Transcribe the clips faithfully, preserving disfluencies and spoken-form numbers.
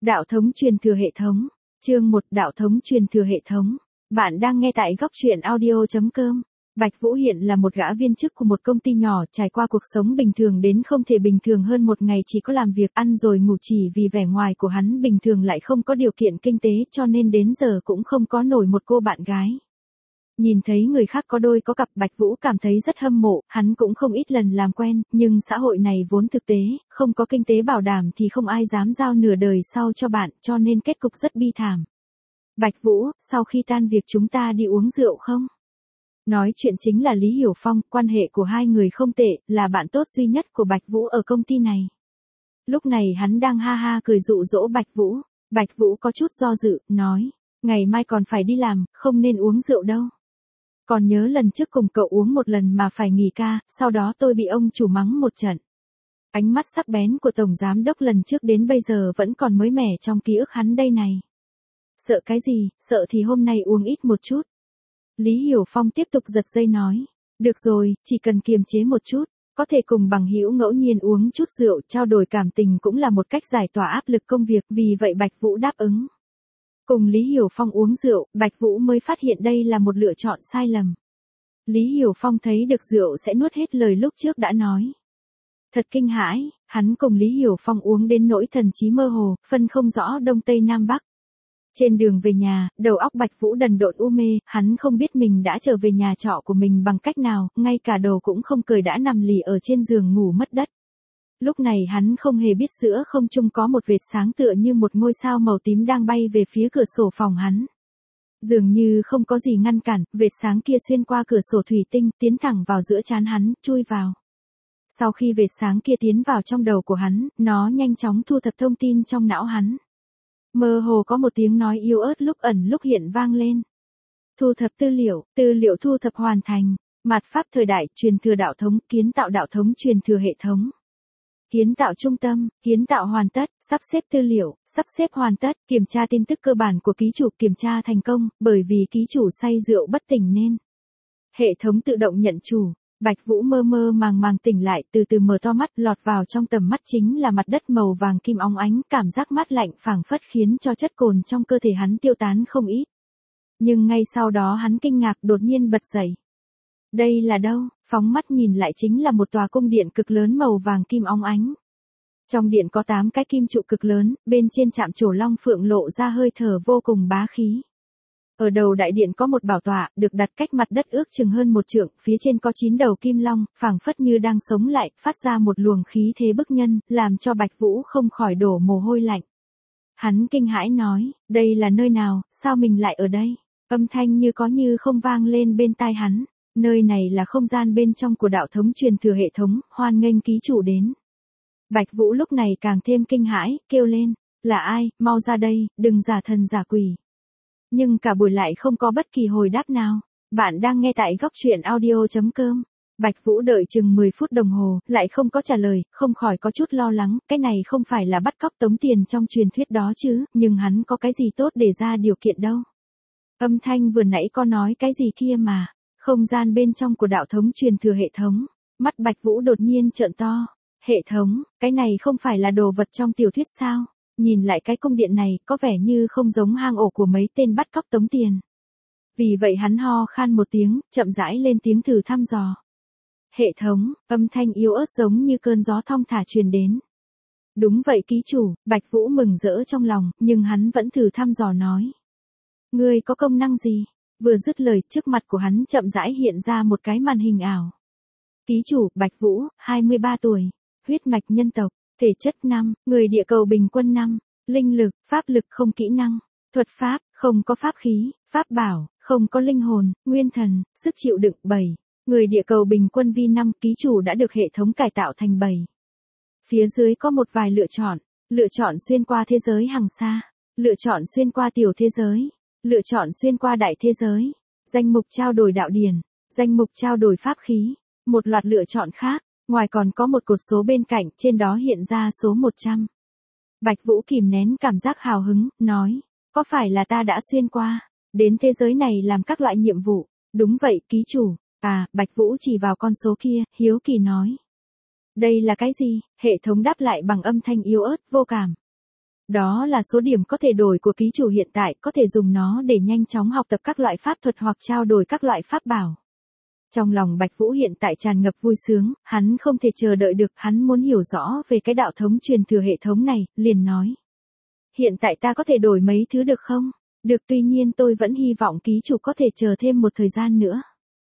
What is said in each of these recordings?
Đạo thống truyền thừa hệ thống. Chương một Đạo thống truyền thừa hệ thống. Bạn đang nghe tại góc truyện audio chấm com. Bạch Vũ hiện là một gã viên chức của một công ty nhỏ, trải qua cuộc sống bình thường đến không thể bình thường hơn, một ngày chỉ có làm việc, ăn rồi ngủ, chỉ vì vẻ ngoài của hắn bình thường lại không có điều kiện kinh tế, cho nên đến giờ cũng không có nổi một cô bạn gái. Nhìn thấy người khác có đôi có cặp, Bạch Vũ cảm thấy rất hâm mộ, hắn cũng không ít lần làm quen, nhưng xã hội này vốn thực tế, không có kinh tế bảo đảm thì không ai dám giao nửa đời sau cho bạn, cho nên kết cục rất bi thảm. Bạch Vũ, sau khi tan việc chúng ta đi uống rượu không? Nói chuyện chính là Lý Hiểu Phong, quan hệ của hai người không tệ, là bạn tốt duy nhất của Bạch Vũ ở công ty này. Lúc này hắn đang ha ha cười dụ dỗ Bạch Vũ. Bạch Vũ có chút do dự, nói, ngày mai còn phải đi làm, không nên uống rượu đâu. Còn nhớ lần trước cùng cậu uống một lần mà phải nghỉ ca, sau đó tôi bị ông chủ mắng một trận. Ánh mắt sắc bén của Tổng Giám Đốc lần trước đến bây giờ vẫn còn mới mẻ trong ký ức hắn đây này. Sợ cái gì, sợ thì hôm nay uống ít một chút. Lý Hiểu Phong tiếp tục giật dây nói, được rồi, chỉ cần kiềm chế một chút, có thể cùng bằng hữu ngẫu nhiên uống chút rượu, trao đổi cảm tình cũng là một cách giải tỏa áp lực công việc, vì vậy Bạch Vũ đáp ứng. Cùng Lý Hiểu Phong uống rượu, Bạch Vũ mới phát hiện đây là một lựa chọn sai lầm. Lý Hiểu Phong thấy được rượu sẽ nuốt hết lời lúc trước đã nói. Thật kinh hãi, hắn cùng Lý Hiểu Phong uống đến nỗi thần trí mơ hồ, phân không rõ đông tây nam bắc. Trên đường về nhà, đầu óc Bạch Vũ đần độn u mê, hắn không biết mình đã trở về nhà trọ của mình bằng cách nào, ngay cả đồ cũng không cởi đã nằm lì ở trên giường ngủ mất đất. Lúc này hắn không hề biết giữa không trung có một vệt sáng tựa như một ngôi sao màu tím đang bay về phía cửa sổ phòng hắn. Dường như không có gì ngăn cản, vệt sáng kia xuyên qua cửa sổ thủy tinh, tiến thẳng vào giữa trán hắn, chui vào. Sau khi vệt sáng kia tiến vào trong đầu của hắn, nó nhanh chóng thu thập thông tin trong não hắn. Mơ hồ có một tiếng nói yếu ớt lúc ẩn lúc hiện vang lên. Thu thập tư liệu, tư liệu thu thập hoàn thành. Mạt pháp thời đại, truyền thừa đạo thống, kiến tạo đạo thống truyền thừa hệ thống. Kiến tạo trung tâm, kiến tạo hoàn tất, sắp xếp tư liệu, sắp xếp hoàn tất, kiểm tra tin tức cơ bản của ký chủ, kiểm tra thành công, bởi vì ký chủ say rượu bất tỉnh nên. Hệ thống tự động nhận chủ. Bạch Vũ mơ mơ màng màng tỉnh lại, từ từ mở to mắt, lọt vào trong tầm mắt chính là mặt đất màu vàng kim óng ánh, cảm giác mát lạnh phảng phất khiến cho chất cồn trong cơ thể hắn tiêu tán không ít. Nhưng ngay sau đó hắn kinh ngạc đột nhiên bật dậy. Đây là đâu? Phóng mắt nhìn lại chính là một tòa cung điện cực lớn màu vàng kim óng ánh. Trong điện có tám cái kim trụ cực lớn, bên trên chạm trổ long phượng lộ ra hơi thở vô cùng bá khí. Ở đầu đại điện có một bảo tọa, được đặt cách mặt đất ước chừng hơn một trượng, phía trên có chín đầu kim long, phảng phất như đang sống lại, phát ra một luồng khí thế bức nhân, làm cho Bạch Vũ không khỏi đổ mồ hôi lạnh. Hắn kinh hãi nói, đây là nơi nào, sao mình lại ở đây? Âm thanh như có như không vang lên bên tai hắn. Nơi này là không gian bên trong của đạo thống truyền thừa hệ thống, hoan nghênh ký chủ đến. Bạch Vũ lúc này càng thêm kinh hãi, kêu lên, là ai, mau ra đây, đừng giả thần giả quỷ. Nhưng cả buổi lại không có bất kỳ hồi đáp nào. Bạn đang nghe tại góc truyện audio chấm com. Bạch Vũ đợi chừng mười phút đồng hồ, lại không có trả lời, không khỏi có chút lo lắng, cái này không phải là bắt cóc tống tiền trong truyền thuyết đó chứ, nhưng hắn có cái gì tốt để ra điều kiện đâu. Âm thanh vừa nãy có nói cái gì kia mà. Không gian bên trong của đạo thống truyền thừa hệ thống. Mắt Bạch Vũ đột nhiên trợn to. Hệ thống, cái này không phải là đồ vật trong tiểu thuyết sao? Nhìn lại cái cung điện này, có vẻ như không giống hang ổ của mấy tên bắt cóc tống tiền. Vì vậy hắn ho khan một tiếng, chậm rãi lên tiếng thử thăm dò. Hệ thống, âm thanh yếu ớt giống như cơn gió thong thả truyền đến. Đúng vậy ký chủ, Bạch Vũ mừng rỡ trong lòng, nhưng hắn vẫn thử thăm dò nói. Ngươi có công năng gì? Vừa dứt lời, trước mặt của hắn chậm rãi hiện ra một cái màn hình ảo. Ký chủ, Bạch Vũ, hai mươi ba tuổi, huyết mạch nhân tộc, thể chất năm, người địa cầu bình quân năm, linh lực, pháp lực không kỹ năng, thuật pháp, không có pháp khí, pháp bảo, không có linh hồn, nguyên thần, sức chịu đựng bảy, người địa cầu bình quân vi năm, ký chủ đã được hệ thống cải tạo thành bảy. Phía dưới có một vài lựa chọn, lựa chọn xuyên qua thế giới hàng xa, lựa chọn xuyên qua tiểu thế giới. Lựa chọn xuyên qua đại thế giới, danh mục trao đổi đạo điển, danh mục trao đổi pháp khí, một loạt lựa chọn khác, ngoài còn có một cột số bên cạnh, trên đó hiện ra số một trăm. Bạch Vũ kìm nén cảm giác hào hứng, nói, có phải là ta đã xuyên qua, đến thế giới này làm các loại nhiệm vụ, đúng vậy ký chủ, à, Bạch Vũ chỉ vào con số kia, hiếu kỳ nói. Đây là cái gì? Hệ thống đáp lại bằng âm thanh yếu ớt, vô cảm. Đó là số điểm có thể đổi của ký chủ hiện tại, có thể dùng nó để nhanh chóng học tập các loại pháp thuật hoặc trao đổi các loại pháp bảo. Trong lòng Bạch Vũ hiện tại tràn ngập vui sướng, hắn không thể chờ đợi được, hắn muốn hiểu rõ về cái đạo thống truyền thừa hệ thống này, liền nói. Hiện tại ta có thể đổi mấy thứ được không? Được, tuy nhiên tôi vẫn hy vọng ký chủ có thể chờ thêm một thời gian nữa.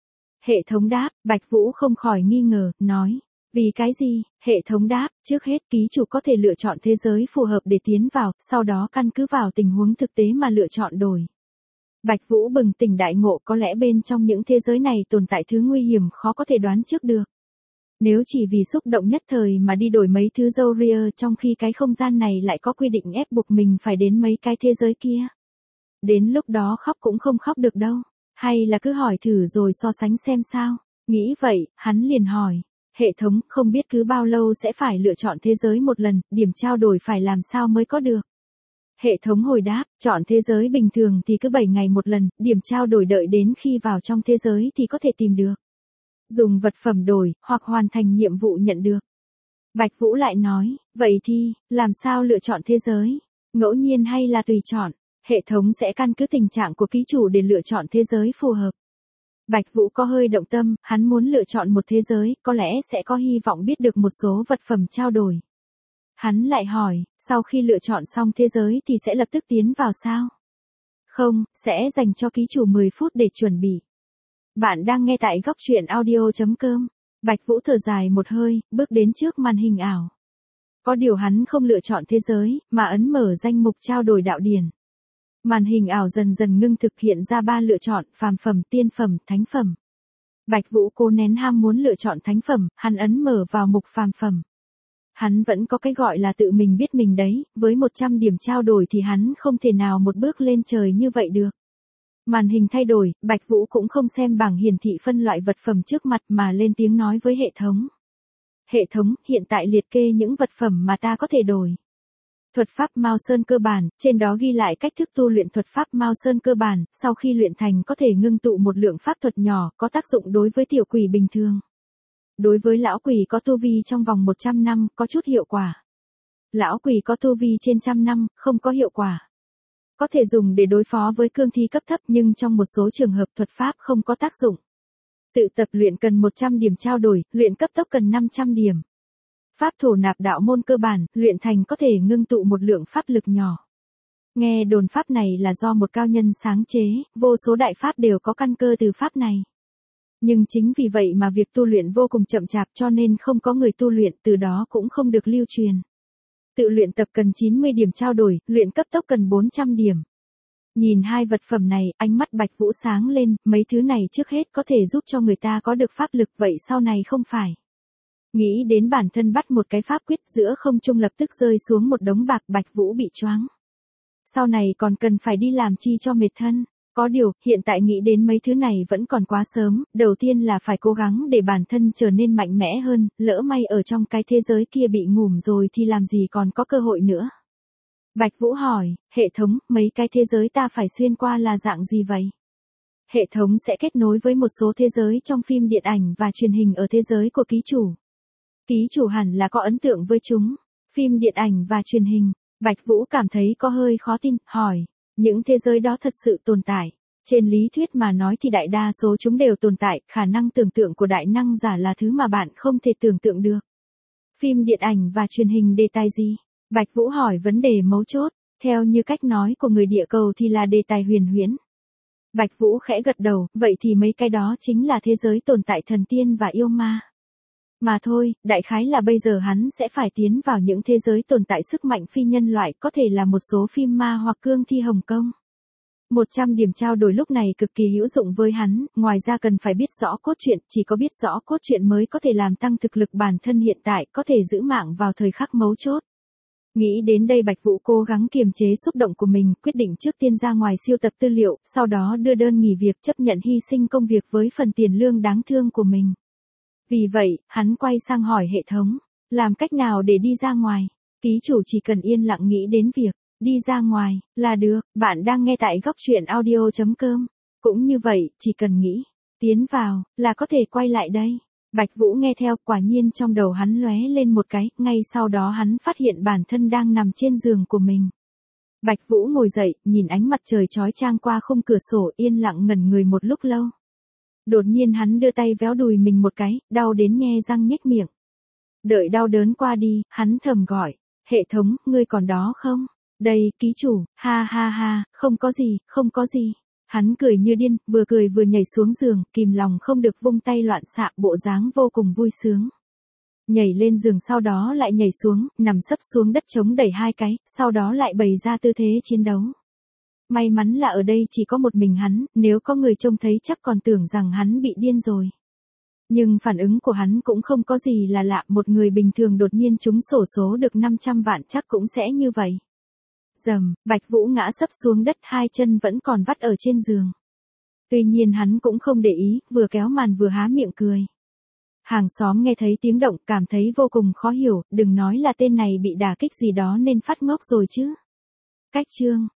Hệ thống đáp, Bạch Vũ không khỏi nghi ngờ, nói. Vì cái gì? Hệ thống đáp, trước hết ký chủ có thể lựa chọn thế giới phù hợp để tiến vào, sau đó căn cứ vào tình huống thực tế mà lựa chọn đổi. Bạch Vũ bừng tỉnh đại ngộ, có lẽ bên trong những thế giới này tồn tại thứ nguy hiểm khó có thể đoán trước được. Nếu chỉ vì xúc động nhất thời mà đi đổi mấy thứ dâu ria trong khi cái không gian này lại có quy định ép buộc mình phải đến mấy cái thế giới kia. Đến lúc đó khóc cũng không khóc được đâu, hay là cứ hỏi thử rồi so sánh xem sao. Nghĩ vậy, hắn liền hỏi. Hệ thống, không biết cứ bao lâu sẽ phải lựa chọn thế giới một lần, điểm trao đổi phải làm sao mới có được. Hệ thống hồi đáp, chọn thế giới bình thường thì cứ bảy ngày một lần, điểm trao đổi đợi đến khi vào trong thế giới thì có thể tìm được. Dùng vật phẩm đổi, hoặc hoàn thành nhiệm vụ nhận được. Bạch Vũ lại nói, vậy thì, làm sao lựa chọn thế giới? Ngẫu nhiên hay là tùy chọn? Hệ thống sẽ căn cứ tình trạng của ký chủ để lựa chọn thế giới phù hợp. Bạch Vũ có hơi động tâm, hắn muốn lựa chọn một thế giới, có lẽ sẽ có hy vọng biết được một số vật phẩm trao đổi. Hắn lại hỏi, sau khi lựa chọn xong thế giới thì sẽ lập tức tiến vào sao? Không, sẽ dành cho ký chủ mười phút để chuẩn bị. Bạn đang nghe tại góc truyện audio chấm com. Bạch Vũ thở dài một hơi, bước đến trước màn hình ảo. Có điều hắn không lựa chọn thế giới, mà ấn mở danh mục trao đổi đạo điển. Màn hình ảo dần dần ngưng thực hiện ra ba lựa chọn, phàm phẩm, tiên phẩm, thánh phẩm. Bạch Vũ cố nén ham muốn lựa chọn thánh phẩm, hắn ấn mở vào mục phàm phẩm. Hắn vẫn có cái gọi là tự mình biết mình đấy, với một trăm điểm trao đổi thì hắn không thể nào một bước lên trời như vậy được. Màn hình thay đổi, Bạch Vũ cũng không xem bảng hiển thị phân loại vật phẩm trước mặt mà lên tiếng nói với hệ thống. Hệ thống, hiện tại liệt kê những vật phẩm mà ta có thể đổi. Thuật pháp Mao Sơn cơ bản, trên đó ghi lại cách thức tu luyện thuật pháp Mao Sơn cơ bản, sau khi luyện thành có thể ngưng tụ một lượng pháp thuật nhỏ, có tác dụng đối với tiểu quỷ bình thường. Đối với lão quỷ có tu vi trong vòng một trăm năm, có chút hiệu quả. Lão quỷ có tu vi trên trăm năm, không có hiệu quả. Có thể dùng để đối phó với cương thi cấp thấp nhưng trong một số trường hợp thuật pháp không có tác dụng. Tự tập luyện cần một trăm điểm trao đổi, luyện cấp tốc cần năm trăm điểm. Pháp thổ nạp đạo môn cơ bản, luyện thành có thể ngưng tụ một lượng pháp lực nhỏ. Nghe đồn pháp này là do một cao nhân sáng chế, vô số đại pháp đều có căn cơ từ pháp này. Nhưng chính vì vậy mà việc tu luyện vô cùng chậm chạp cho nên không có người tu luyện, từ đó cũng không được lưu truyền. Tự luyện tập cần chín mươi điểm trao đổi, luyện cấp tốc cần bốn trăm điểm. Nhìn hai vật phẩm này, ánh mắt Bạch Vũ sáng lên, mấy thứ này trước hết có thể giúp cho người ta có được pháp lực, vậy sau này không phải. Nghĩ đến bản thân bắt một cái pháp quyết giữa không trung lập tức rơi xuống một đống bạc, Bạch Vũ bị choáng. Sau này còn cần phải đi làm chi cho mệt thân. Có điều, hiện tại nghĩ đến mấy thứ này vẫn còn quá sớm, đầu tiên là phải cố gắng để bản thân trở nên mạnh mẽ hơn, lỡ may ở trong cái thế giới kia bị ngủm rồi thì làm gì còn có cơ hội nữa. Bạch Vũ hỏi, hệ thống, mấy cái thế giới ta phải xuyên qua là dạng gì vậy? Hệ thống sẽ kết nối với một số thế giới trong phim điện ảnh và truyền hình ở thế giới của ký chủ. Ký chủ hẳn là có ấn tượng với chúng. Phim điện ảnh và truyền hình. Bạch Vũ cảm thấy có hơi khó tin, hỏi. Những thế giới đó thật sự tồn tại. Trên lý thuyết mà nói thì đại đa số chúng đều tồn tại, khả năng tưởng tượng của đại năng giả là thứ mà bạn không thể tưởng tượng được. Phim điện ảnh và truyền hình đề tài gì? Bạch Vũ hỏi vấn đề mấu chốt, theo như cách nói của người địa cầu thì là đề tài huyền huyễn. Bạch Vũ khẽ gật đầu, vậy thì mấy cái đó chính là thế giới tồn tại thần tiên và yêu ma. Mà thôi, đại khái là bây giờ hắn sẽ phải tiến vào những thế giới tồn tại sức mạnh phi nhân loại, có thể là một số phim ma hoặc cương thi Hồng Kông. một trăm điểm trao đổi lúc này cực kỳ hữu dụng với hắn, ngoài ra cần phải biết rõ cốt truyện, chỉ có biết rõ cốt truyện mới có thể làm tăng thực lực bản thân hiện tại, có thể giữ mạng vào thời khắc mấu chốt. Nghĩ đến đây Bạch Vũ cố gắng kiềm chế xúc động của mình, quyết định trước tiên ra ngoài siêu tập tư liệu, sau đó đưa đơn nghỉ việc chấp nhận hy sinh công việc với phần tiền lương đáng thương của mình. Vì vậy, hắn quay sang hỏi hệ thống, làm cách nào để đi ra ngoài? Ký chủ chỉ cần yên lặng nghĩ đến việc đi ra ngoài là được. Bạn đang nghe tại góc truyện audio chấm com. Cũng như vậy, chỉ cần nghĩ tiến vào là có thể quay lại đây. Bạch Vũ nghe theo, quả nhiên trong đầu hắn lóe lên một cái, ngay sau đó hắn phát hiện bản thân đang nằm trên giường của mình. Bạch Vũ ngồi dậy, nhìn ánh mặt trời chói chang qua khung cửa sổ, yên lặng ngẩn người một lúc lâu. Đột nhiên hắn đưa tay véo đùi mình một cái, đau đến nhe răng nhếch miệng. Đợi đau đớn qua đi, hắn thầm gọi, hệ thống, ngươi còn đó không? Đây, ký chủ, ha ha ha, không có gì, không có gì. Hắn cười như điên, vừa cười vừa nhảy xuống giường, kìm lòng không được vung tay loạn xạ, bộ dáng vô cùng vui sướng. Nhảy lên giường sau đó lại nhảy xuống, nằm sấp xuống đất chống đẩy hai cái, sau đó lại bày ra tư thế chiến đấu. May mắn là ở đây chỉ có một mình hắn, nếu có người trông thấy chắc còn tưởng rằng hắn bị điên rồi. Nhưng phản ứng của hắn cũng không có gì là lạ, một người bình thường đột nhiên trúng xổ số được năm trăm vạn chắc cũng sẽ như vậy. Dầm, Bạch Vũ ngã sấp xuống đất, hai chân vẫn còn vắt ở trên giường. Tuy nhiên hắn cũng không để ý, vừa kéo màn vừa há miệng cười. Hàng xóm nghe thấy tiếng động, cảm thấy vô cùng khó hiểu, đừng nói là tên này bị đả kích gì đó nên phát ngốc rồi chứ. Cách chương